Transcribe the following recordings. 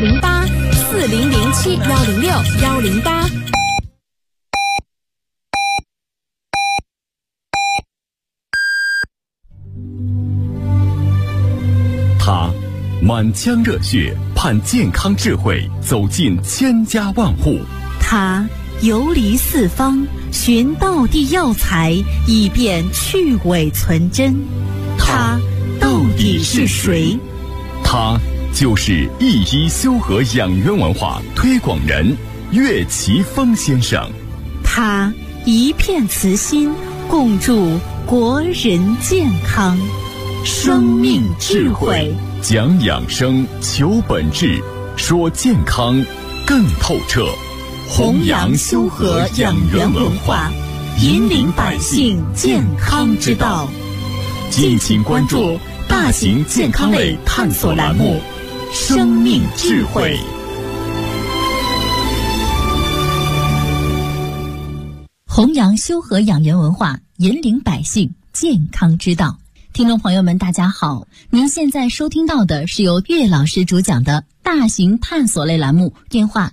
1084007106108。 他满腔热血盼健康智慧走进千家万户， 他游离四方寻道地药材以便去伪存真，他到底是谁？ 他就是一一修和养元文化推广人岳奇峰先生。 他一片慈心共筑国人健康，生命智慧， 讲养生求本质，说健康更透彻， 弘扬修和养元文化，引领百姓健康之道。 敬请关注大型健康类探索栏目《生命智慧》。 弘扬修和养元文化，引领百姓健康之道。听众朋友们大家好，您现在收听到的是由岳老师主讲的大型探索类栏目，电话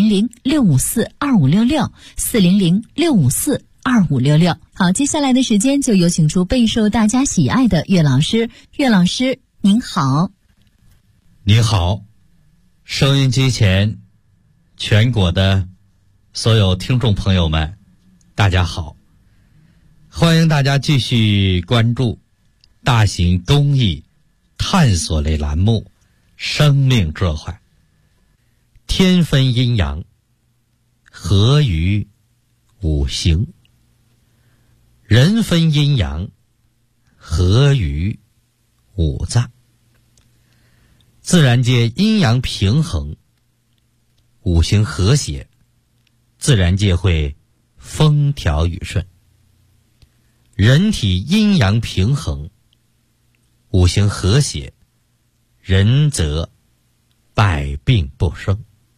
400-654-2566，400-654-2566。好，接下来的时间就有请出备受大家喜爱的岳老师。岳老师您好。 您好，收音机前全国的所有听众朋友们大家好，欢迎大家继续关注大型公益探索类栏目《生命智慧》。天分阴阳，合于五行；人分阴阳，合于五脏。自然界阴阳平衡，五行和谐，自然界会风调雨顺。人体阴阳平衡，五行和谐，人则百病不生。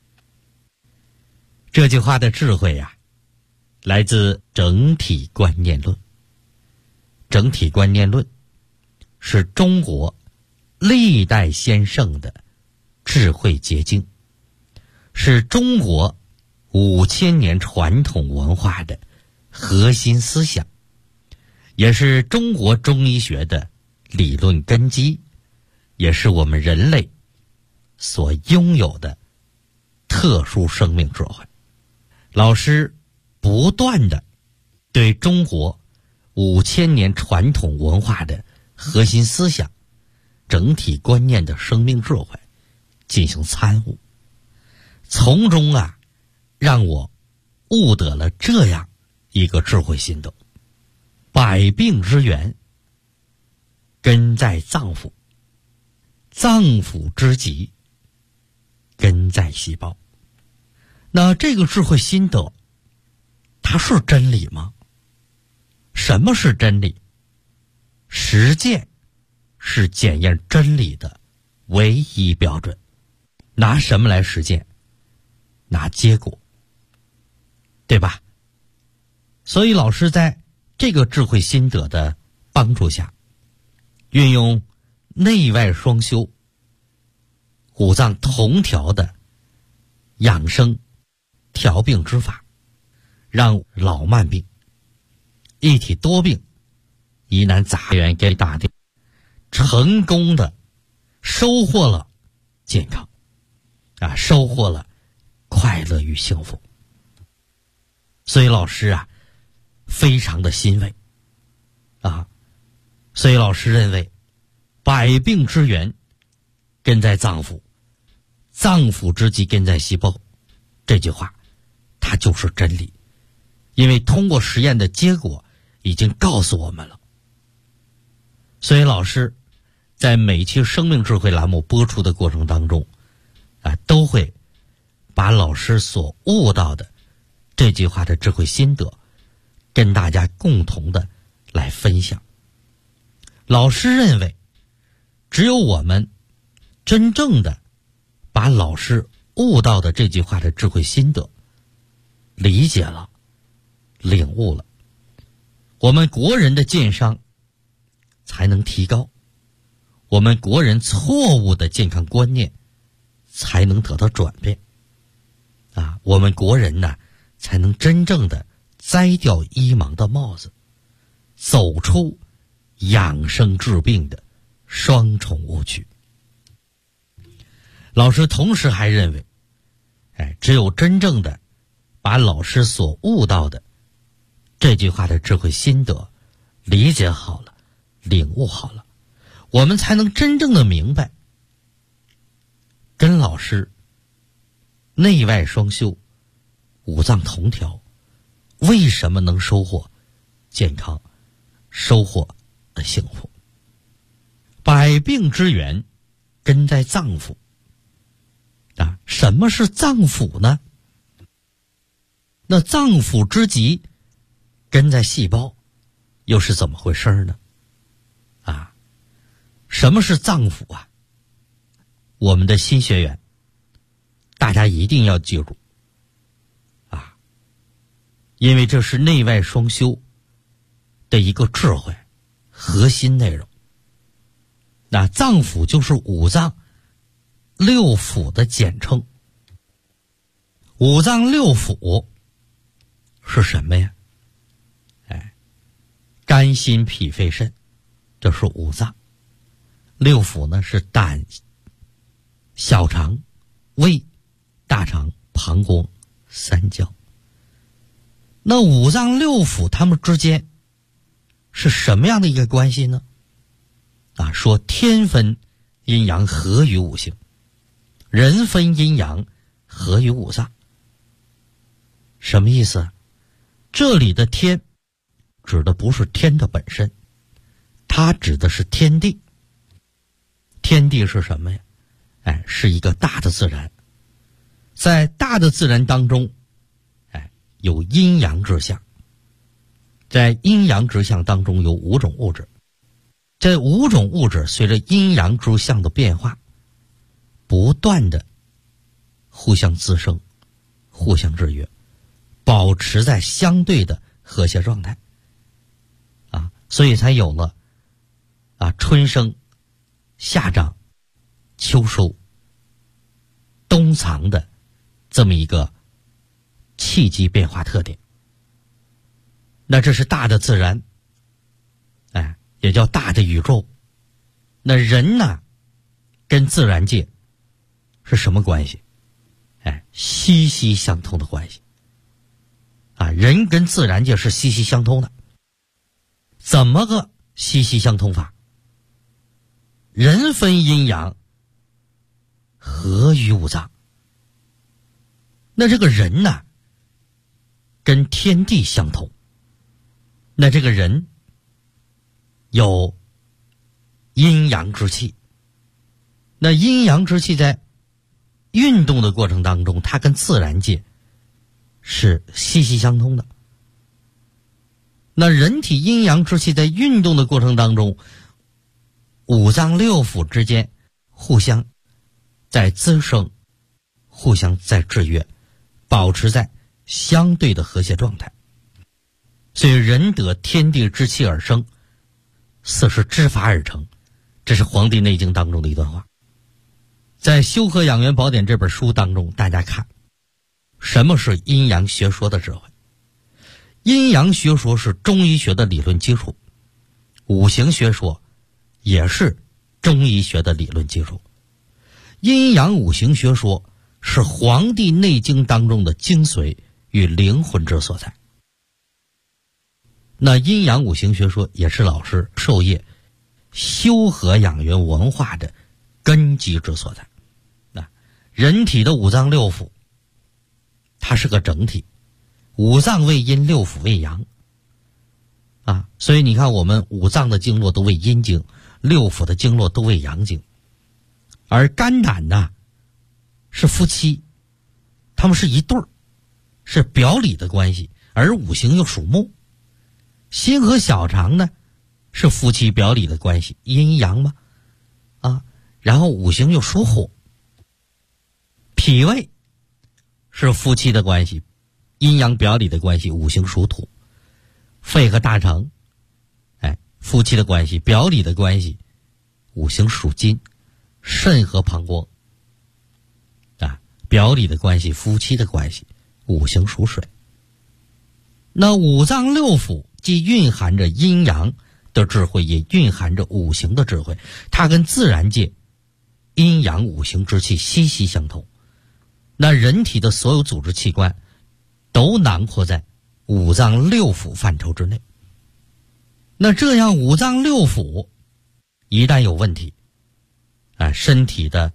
这句话的智慧呀，来自整体观念论。整体观念论是中国历代先圣的智慧结晶，是中国5000年传统文化的核心思想，也是中国中医学的理论根基，也是我们人类所拥有的特殊生命智慧。老师不断地对中国5000年传统文化的核心思想、整体观念的生命智慧进行参悟，从中让我悟得了这样一个智慧心得：百病之源根在脏腑，脏腑之疾根在细胞。那这个智慧心得，它是真理吗？什么是真理？实践是检验真理的唯一标准。拿什么来实践？拿结果，对吧？所以老师在这个智慧心得的帮助下，运用内外双修、五脏同调的养生调病之法，让老慢病、一体多病、疑难杂源给打掉，成功的收获了健康收获了快乐与幸福。所以老师非常的欣慰所以老师认为，百病之源根在脏腑，脏腑之疾根在细胞。这句话它就是真理，因为通过实验的结果已经告诉我们了。所以老师在每期生命智慧栏目播出的过程当中都会把老师所悟到的这句话的智慧心得跟大家共同的来分享。老师认为，只有我们真正的把老师悟到的这句话的智慧心得理解了、领悟了，我们国人的健商才能提高，我们国人错误的健康观念才能得到转变。我们国人呢，才能真正的摘掉医盲的帽子，走出养生治病的双重误区。老师同时还认为，只有真正的把老师所悟到的这句话的智慧心得理解好了，领悟好了，我们才能真正的明白，跟老师内外双修，五脏同调，为什么能收获健康，收获幸福。百病之源根在脏腑。什么是脏腑呢？那脏腑之极根在细胞，又是怎么回事呢？什么是脏腑啊？我们的新学员大家一定要记住因为这是内外双修的一个智慧核心内容。那脏腑就是五脏六腑的简称。五脏六腑是什么呀？肝心脾肺肾，这是五脏。六腑呢是胆、小肠、胃、大肠、膀胱、三焦。那五脏六腑它们之间是什么样的一个关系呢？说天分阴阳合于五行，人分阴阳合于五脏。什么意思？这里的天指的不是天的本身，它指的是天地。天地是什么呀？是一个大的自然。在大的自然当中，有阴阳之象。在阴阳之象当中有五种物质。这五种物质随着阴阳之象的变化，不断的互相滋生，互相制约，保持在相对的和谐状态。所以才有了春生、夏长、秋收、冬藏的这么一个气机变化特点。那这是大的自然，也叫大的宇宙。那人呢，跟自然界是什么关系？息息相通的关系。人跟自然界是息息相通的。怎么个息息相通法？人分阴阳，合于五脏。那这个人呢，跟天地相通。那这个人有阴阳之气。那阴阳之气在运动的过程当中，它跟自然界是息息相通的。那人体阴阳之气在运动的过程当中，五脏六腑之间互相在滋生，互相在制约，保持在相对的和谐状态。所以人得天地之气而生，四时之法而成，这是《黄帝内经》当中的一段话。在《修和养元宝典》这本书当中，大家看什么是阴阳学说的智慧。阴阳学说是中医学的理论基础，五行学说也是中医学的理论基础。阴阳五行学说是《黄帝内经》当中的精髓与灵魂之所在。那阴阳五行学说也是老师授业修和养元文化的根基之所在。人体的五脏六腑它是个整体，五脏为阴，六腑为阳所以你看我们五脏的经络都为阴经，六腑的经络都为阳经。而肝胆呢是夫妻，他们是一对儿，是表里的关系，而五行又属木。心和小肠呢是夫妻表里的关系，阴阳嘛然后五行又属火。脾胃是夫妻的关系，阴阳表里的关系，五行属土。肺和大肠夫妻的关系，表里的关系，五行属金。肾和膀胱表里的关系，夫妻的关系，五行属水。那五脏六腑既蕴含着阴阳的智慧，也蕴含着五行的智慧，它跟自然界阴阳五行之气息息相通。那人体的所有组织器官都囊括在五脏六腑范畴之内。那这样五脏六腑一旦有问题，身体的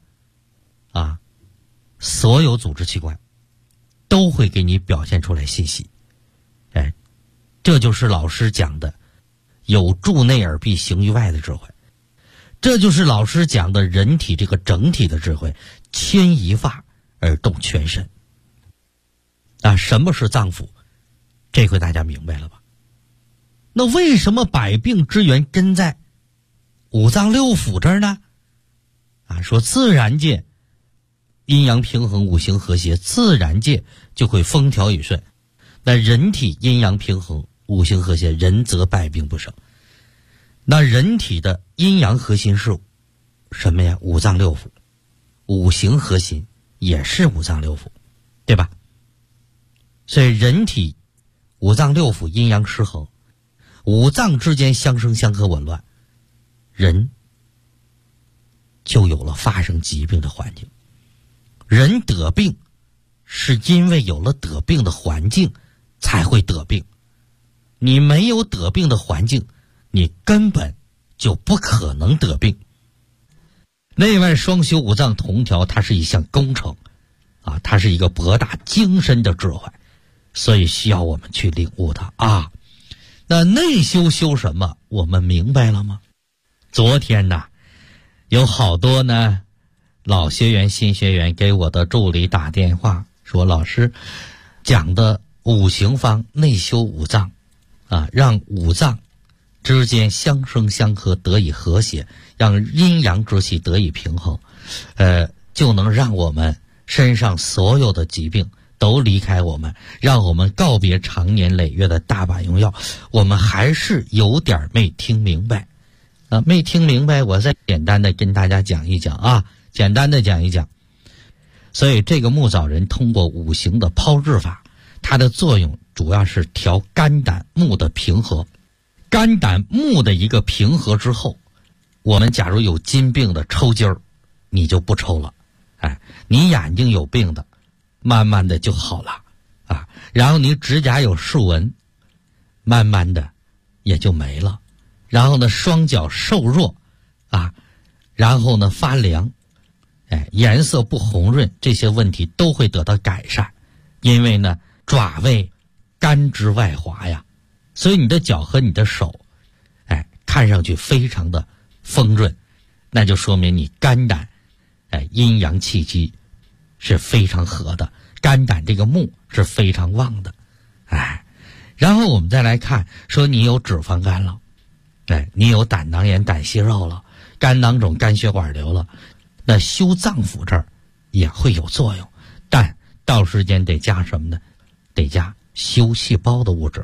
所有组织器官都会给你表现出来信息。这就是老师讲的有助内而必行于外的智慧，这就是老师讲的人体这个整体的智慧，牵一发而动全身。什么是脏腑？这回大家明白了吧？那为什么百病之源根在五脏六腑这儿呢？说自然界阴阳平衡，五行和谐，自然界就会风调雨顺。那人体阴阳平衡，五行和谐，人则百病不生。那人体的阴阳核心是什么呀？五脏六腑。五行核心也是五脏六腑，对吧？所以人体五脏六腑阴阳失衡，五脏之间相生相克紊乱，人就有了发生疾病的环境。人得病是因为有了得病的环境才会得病，你没有得病的环境，你根本就不可能得病。内外双修，五脏同调，它是一项工程它是一个博大精深的智慧，所以需要我们去领悟它那内修修什么？我们明白了吗？昨天有好多老学员新学员给我的助理打电话说，老师讲的五行方内修五脏让五脏之间相生相克得以和谐，让阴阳之气得以平衡，就能让我们身上所有的疾病都离开我们，让我们告别长年累月的大把用药。我们还是有点没听明白没听明白，我再简单的跟大家讲一讲简单的讲一讲。所以这个木枣仁通过五行的抛制法，它的作用主要是调肝胆木的平和。肝胆木的一个平和之后，我们假如有筋病的抽筋儿，你就不抽了，你眼睛有病的慢慢的就好了然后你指甲有竖纹，慢慢的也就没了。然后呢，双脚瘦弱然后呢发凉，颜色不红润，这些问题都会得到改善。因为呢爪位肝之外滑呀，所以你的脚和你的手看上去非常的丰润，那就说明你肝胆阴阳气机是非常合的，肝胆这个木是非常旺的然后我们再来看，说你有脂肪肝了，你有胆囊炎、胆息肉了，肝囊肿、肝血管瘤了，那修脏腑这儿也会有作用，但到时间得加什么呢？得加修细胞的物质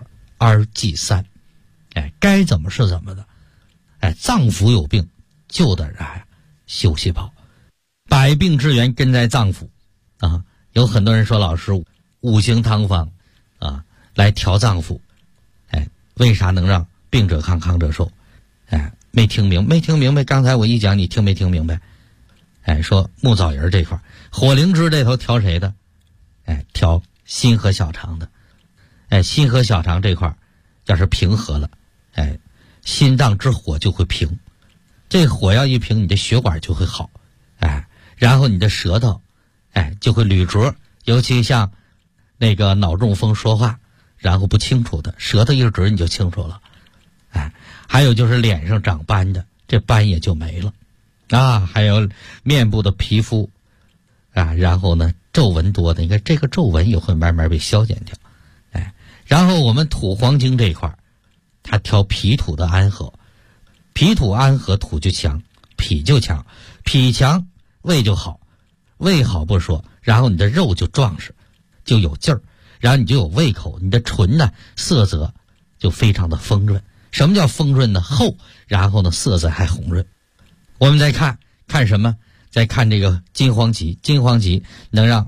2G3。该怎么是怎么的。脏腑有病就得修细胞。百病之源根在脏腑有很多人说，老师五行汤方来调脏腑，为啥能让病者康，康者寿？没听明白。刚才我一讲，你听没听明白？说木枣仁这块，火灵芝这头调谁的？调心和小肠的。心和小肠这块要是平和了，心脏之火就会平，这火要一平，你的血管就会好，然后你的舌头就会捋拙，尤其像那个脑中风说话然后不清楚的，舌头一直你就清楚了。还有就是脸上长斑的，这斑也就没了还有面部的皮肤然后呢皱纹多的，你看这个皱纹也会慢慢被消减掉。然后我们土黄精这一块，它调脾土的安和，脾土安和，土就强，脾就强，脾强胃就好，胃好不说，然后你的肉就壮实，就有劲儿，然后你就有胃口，你的唇呢色泽就非常的丰润。什么叫丰润呢？厚，然后呢色泽还红润。我们再看什么？再看这个金黄芪，金黄芪能让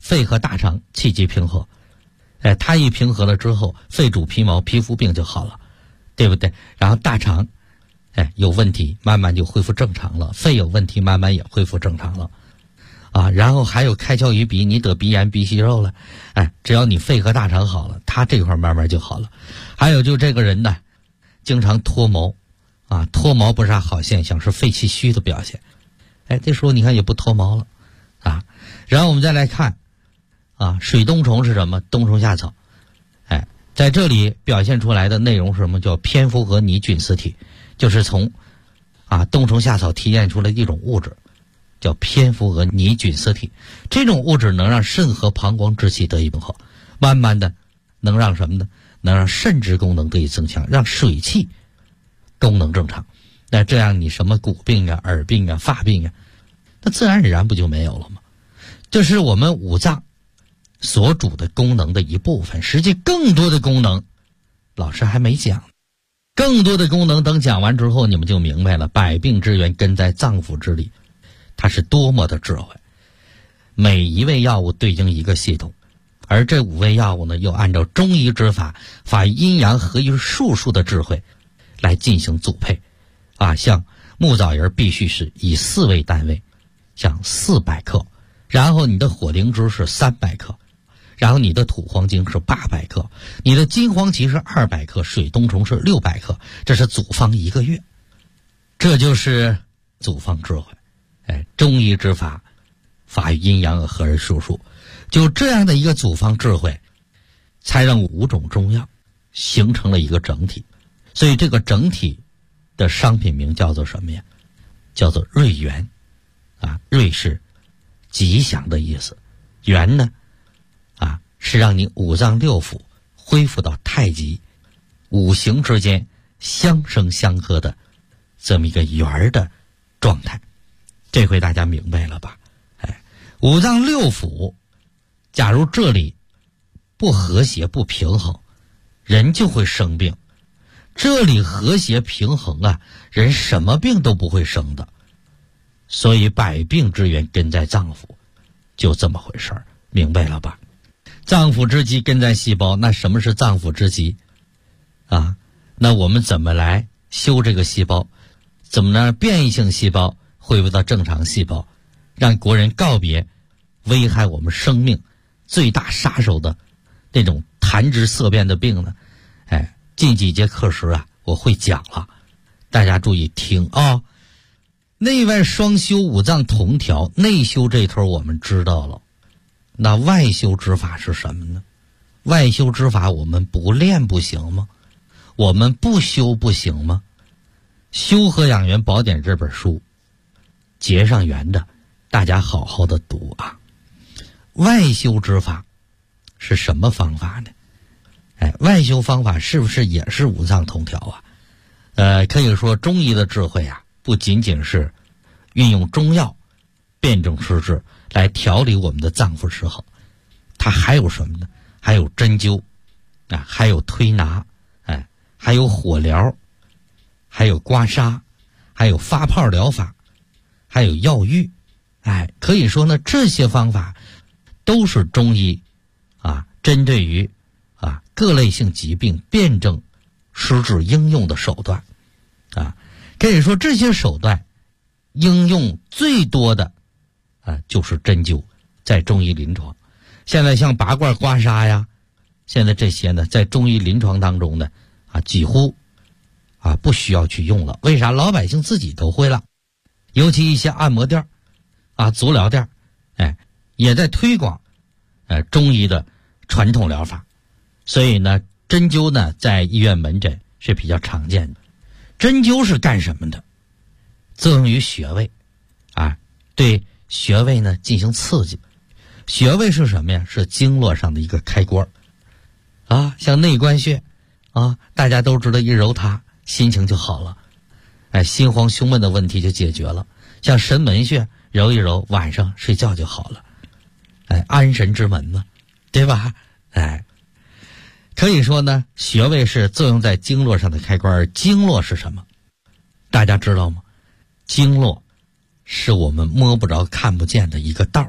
肺和大肠气机平和，它一平和了之后，肺主皮毛，皮肤病就好了，对不对？然后大肠有问题，慢慢就恢复正常了，肺有问题，慢慢也恢复正常了啊。然后还有开窍于鼻，你得鼻炎鼻息肉了，只要你肺和大肠好了，它这块慢慢就好了。还有就这个人呢经常脱毛啊，脱毛不是啥好现象，是肺气虚的表现。这时候你看也不脱毛了啊。然后我们再来看啊，水冬虫是什么？冬虫夏草。在这里表现出来的内容是什么？叫蝙蝠和拟菌丝体，就是从冬虫夏草提炼出来的一种物质，叫蝙蝠和拟菌丝体。这种物质能让肾和膀胱之气得以平衡，慢慢的能让什么呢？能让肾之功能得以增强，让水气功能正常。那这样你什么骨病啊、耳病啊、发病啊，那自然而然不就没有了吗？这是我们五脏所主的功能的一部分，实际更多的功能老师还没讲。更多的功能等讲完之后，你们就明白了，百病之源根在脏腑之里，它是多么的智慧。每一味药物对应一个系统，而这5味药物呢，又按照中医之法，法阴阳合于术数的智慧来进行组配像木枣仁必须是以4为单位，像400克，然后你的火灵芝是300克，然后你的土黄精是800克，你的金黄芪是200克，水冬虫是600克，这是组方1个月。这就是组方智慧。中医之法，法于阴阳合于术数，就这样的一个组方智慧，才让5种中药形成了一个整体。所以这个整体的商品名叫做什么呀？叫做瑞元瑞是吉祥的意思，元呢是让你五脏六腑恢复到太极，五行之间相生相克的这么一个圆的状态。这回大家明白了吧？五脏六腑假如这里不和谐不平衡，人就会生病。这里和谐平衡人什么病都不会生的。所以百病之源根在脏腑，就这么回事儿，明白了吧？脏腑之基根在细胞，那什么是脏腑之基那我们怎么来修这个细胞？怎么让变异性细胞恢复到正常细胞，让国人告别危害我们生命最大杀手的那种谈之色变的病呢？近几节课时我会讲了，大家注意听内外双修，五脏同调，内修这头我们知道了。那外修之法是什么呢？外修之法我们不练不行吗？我们不修不行吗？修和养元宝典这本书结上缘的，大家好好的读外修之法是什么方法呢？外修方法是不是也是五脏同调可以说中医的智慧不仅仅是运用中药辨证施治来调理我们的脏腑失衡，它还有什么呢？还有针灸还有推拿还有火疗，还有刮痧，还有发泡疗法，还有药浴可以说呢，这些方法都是中医针对于各类性疾病辨证施治应用的手段可以说这些手段应用最多的就是针灸，在中医临床。现在像拔罐刮痧呀，现在这些呢在中医临床当中呢几乎不需要去用了。为啥？老百姓自己都会了。尤其一些按摩店足疗店也在推广中医的传统疗法。所以呢，针灸呢在医院门诊是比较常见的。针灸是干什么的？作用于穴位对穴位呢进行刺激。穴位是什么呀？是经络上的一个开关像内关穴大家都知道，一揉它心情就好了，心慌胸闷的问题就解决了。像神门穴揉一揉，晚上睡觉就好了，安神之门嘛，对吧？可以说呢，穴位是作用在经络上的开关。经络是什么？大家知道吗？经络是我们摸不着看不见的一个道，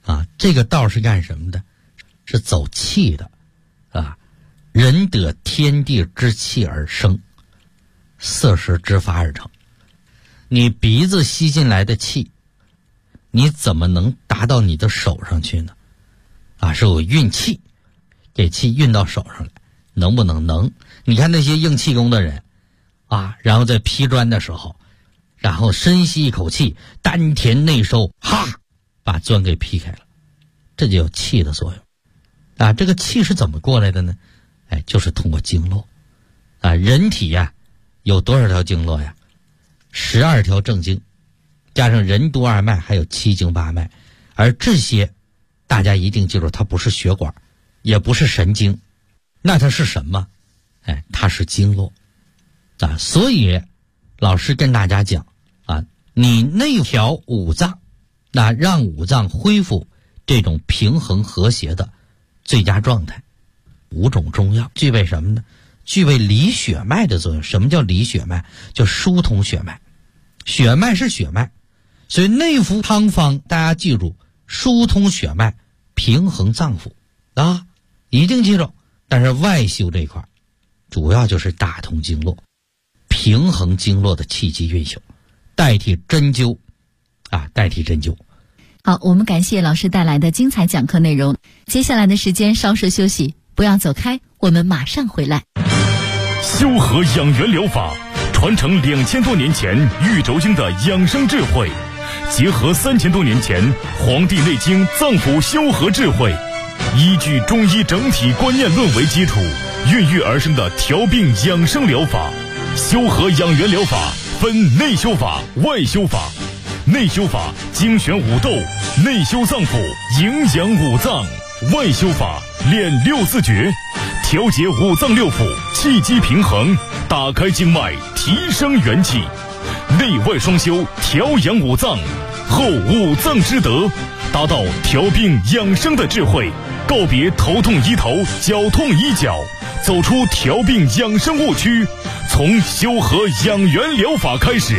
啊，这个道是干什么的？是走气的啊。人得天地之气而生，色识之法而成。你鼻子吸进来的气，你怎么能达到你的手上去呢？啊，是有运气，给气运到手上来，能不能？能。你看那些硬气功的人啊，然后在劈砖的时候，然后深吸一口气，丹田内收，哈，把砖给劈开了，这就有气的作用啊。这个气是怎么过来的呢？哎，就是通过经络啊。人体呀，有多少条经络呀？12条正经，加上任督二脉，还有7经8脉。而这些大家一定记住，它不是血管，也不是神经，那它是什么？哎，它是经络啊。所以老师跟大家讲啊，你内调五脏，那让五脏恢复这种平衡和谐的最佳状态。5种中药具备什么呢？具备理血脉的作用。什么叫理血脉？就疏通血脉。血脉是血脉，所以内服汤方大家记住，疏通血脉，平衡脏腑啊，一定记住。但是外修这一块主要就是打通经络，平衡经络的气机运行，代替针灸啊，代替针灸。 好，我们感谢老师带来的精彩讲课内容。接下来的时间稍事休息，不要走开，我们马上回来。 修和养元疗法传承2000多年前玉轴经的养生智慧，结合3000多年前《黄帝内经》脏腑修和智慧，依据中医整体观念论为基础，孕育而生的调病养生疗法。修和养元疗法分内修法、外修法。内修法精选五斗，内修脏腑，营养五脏；外修法练6字诀，调节五脏六腑，气机平衡，打开经脉，提升元气。内外双修，调养五脏，后五脏之德，达到调病养生的智慧。告别头痛医头，脚痛医脚，走出调病养生误区，从修和养元疗法开始。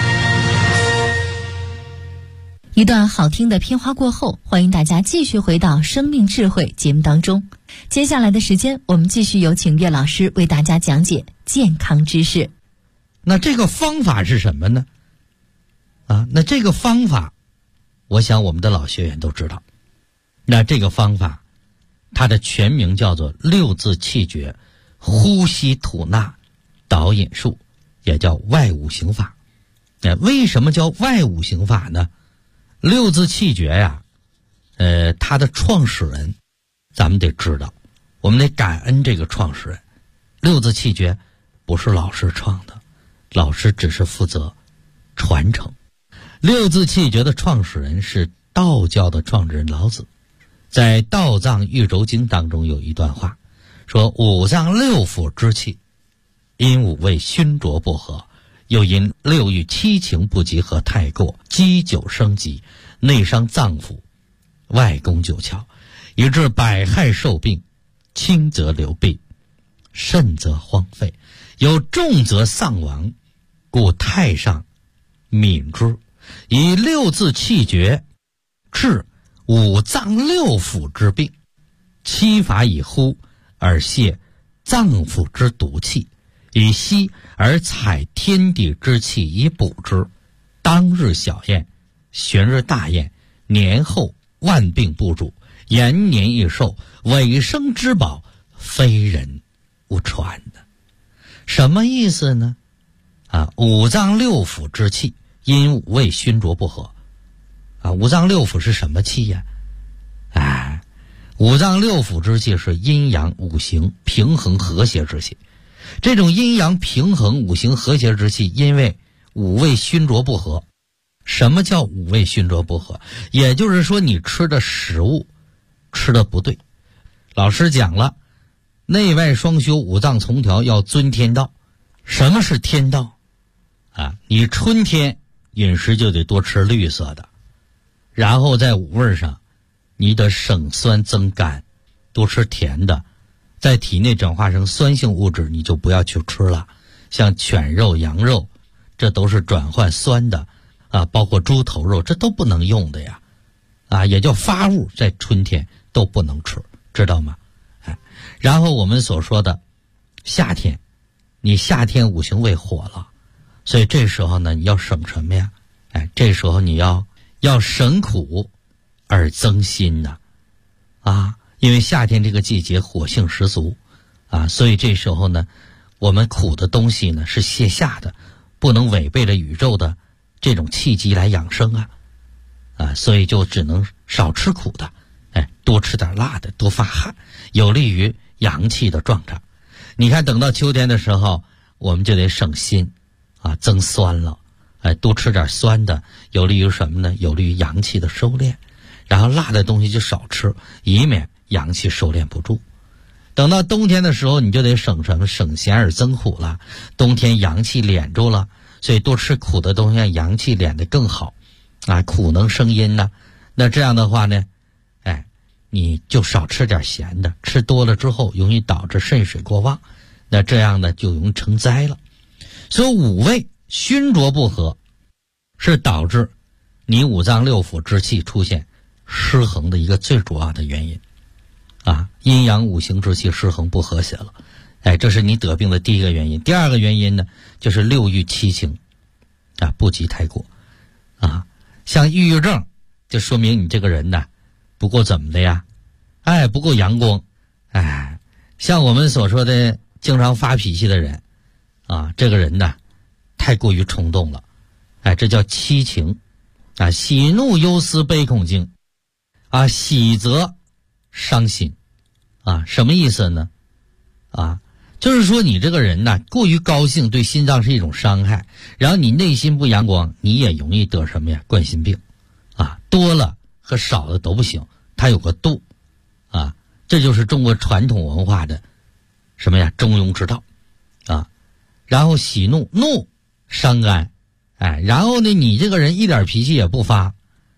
一段好听的片花过后，欢迎大家继续回到生命智慧节目当中。接下来的时间，我们继续有请岳老师为大家讲解健康知识。 那这个方法是什么呢？啊，那这个方法我想我们的老学员都知道。那这个方法它的全名叫做6字气诀呼吸吐纳导引术，也叫外五行法。那为什么叫外五行法呢？6字气诀呀，它的创始人咱们得知道，我们得感恩这个创始人。6字气诀不是老师创的，老师只是负责传承。6字气诀的创始人是道教的创始人老子，在《道藏玉轴经》当中有一段话，说五脏六腑之气，因五味熏浊不和，又因6欲7情不集合太过，积久生疾，内伤脏腑，外攻九窍，以致百害受病，轻则流弊，甚则荒废，有重则丧亡，故太上悯之，以6字气诀治五脏六腑之病，7法以呼而泻脏腑之毒气，以息而采天地之气以补之。当日小宴，旬日大宴，年后万病不主，延年益寿，尾生之宝，非人勿传的。什么意思呢？啊，五脏六腑之气因五味熏浊不和。啊，五脏六腑是什么气呀？哎，五脏六腑之气是阴阳五行平衡和谐之气。这种阴阳平衡五行和谐之气，因为五味熏浊不和。什么叫五味熏浊不和？也就是说你吃的食物吃的不对。老师讲了，内外双修，五脏从调，要遵天道。什么是天道啊？你春天饮食就得多吃绿色的，然后在五味上你得省酸增甘，多吃甜的，在体内转化成酸性物质你就不要去吃了，像犬肉羊肉这都是转换酸的啊，包括猪头肉这都不能用的呀。 啊，也叫发物，在春天都不能吃，知道吗？然后我们所说的夏天，你夏天五行位火了，所以这时候呢，你要省什么呀？这时候你要省苦而增辛呐，因为夏天这个季节火性十足所以这时候呢，我们苦的东西呢是泻下的，不能违背了宇宙的这种气机来养生所以就只能少吃苦的，多吃点辣的，多发汗，有利于阳气的壮长。你看等到秋天的时候，我们就得省辛增酸了，多吃点酸的，有利于什么呢？有利于阳气的收敛。然后辣的东西就少吃，以免阳气收敛不住。等到冬天的时候，你就得省什么？省咸而增苦了。冬天阳气敛住了，所以多吃苦的东西让阳气敛得更好苦能生阴呢。那这样的话呢，你就少吃点咸的，吃多了之后容易导致肾水过旺，那这样呢就容易成灾了。所以五味熏浊不和是导致你五脏六腑之气出现失衡的一个最主要的原因阴阳五行之气失衡不和谐了，这是你得病的第一个原因。第二个原因呢，就是六欲七情不及太过像抑郁症，就说明你这个人呢不够怎么的呀？不够阳光。像我们所说的经常发脾气的人这个人呢太过于冲动了，这叫七情喜怒忧思悲恐惊喜则伤心什么意思呢？就是说你这个人呢过于高兴，对心脏是一种伤害，然后你内心不阳光，你也容易得什么呀？冠心病多了和少了都不行，它有个度这就是中国传统文化的什么呀？中庸之道然后喜怒伤肝然后呢你这个人一点脾气也不发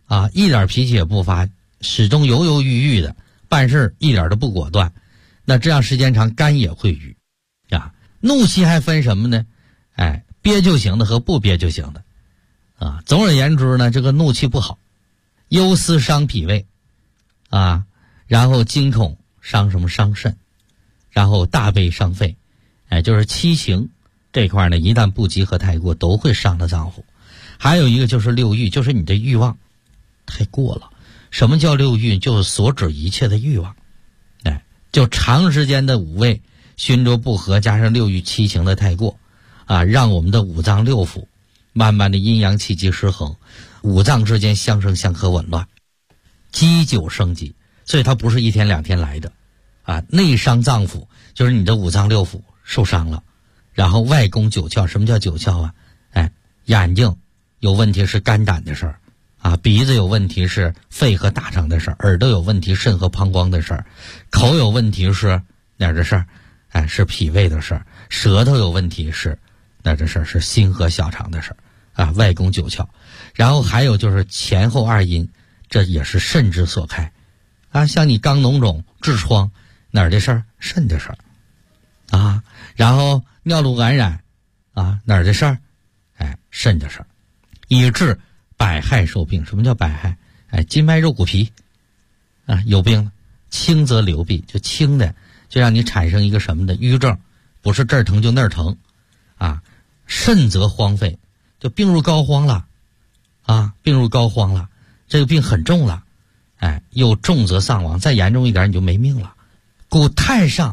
始终犹犹豫豫的，办事一点都不果断，那这样时间长肝也会郁怒气还分什么呢？憋就行的和不憋就行的总而言之呢，这个怒气不好，忧思伤脾胃然后惊恐伤什么？伤肾，然后大悲伤肺就是七情这块呢，一旦不及和太过都会伤了脏腑。还有一个就是六欲，就是你的欲望太过了。什么叫六欲？就是所指一切的欲望就长时间的五味熏浊不和，加上六欲七情的太过让我们的五脏六腑慢慢的阴阳气机失衡，五脏之间相生相克紊乱，积久生疾。所以它不是一天两天来的内伤脏腑，就是你的五脏六腑受伤了。然后外攻九窍。什么叫九窍眼睛有问题是肝胆的事儿鼻子有问题是肺和大肠的事儿，耳朵有问题肾和膀胱的事儿，口有问题是哪儿的事儿是脾胃的事儿，舌头有问题是哪儿的事儿，是心和小肠的事儿外攻九窍。然后还有就是前后二阴，这也是肾之所开像你肛脓肿痔疮哪儿的事儿？肾的事儿然后尿路感染哪儿的事儿？肾的事儿，以致百害受病。什么叫百害？筋脉肉骨脾有病了。轻则流痹，就轻的就让你产生一个什么的瘀症，不是这儿疼就那儿疼肾则荒废，就病入膏肓了病入膏肓了，这个病很重了又重则丧亡，再严重一点你就没命了。故太上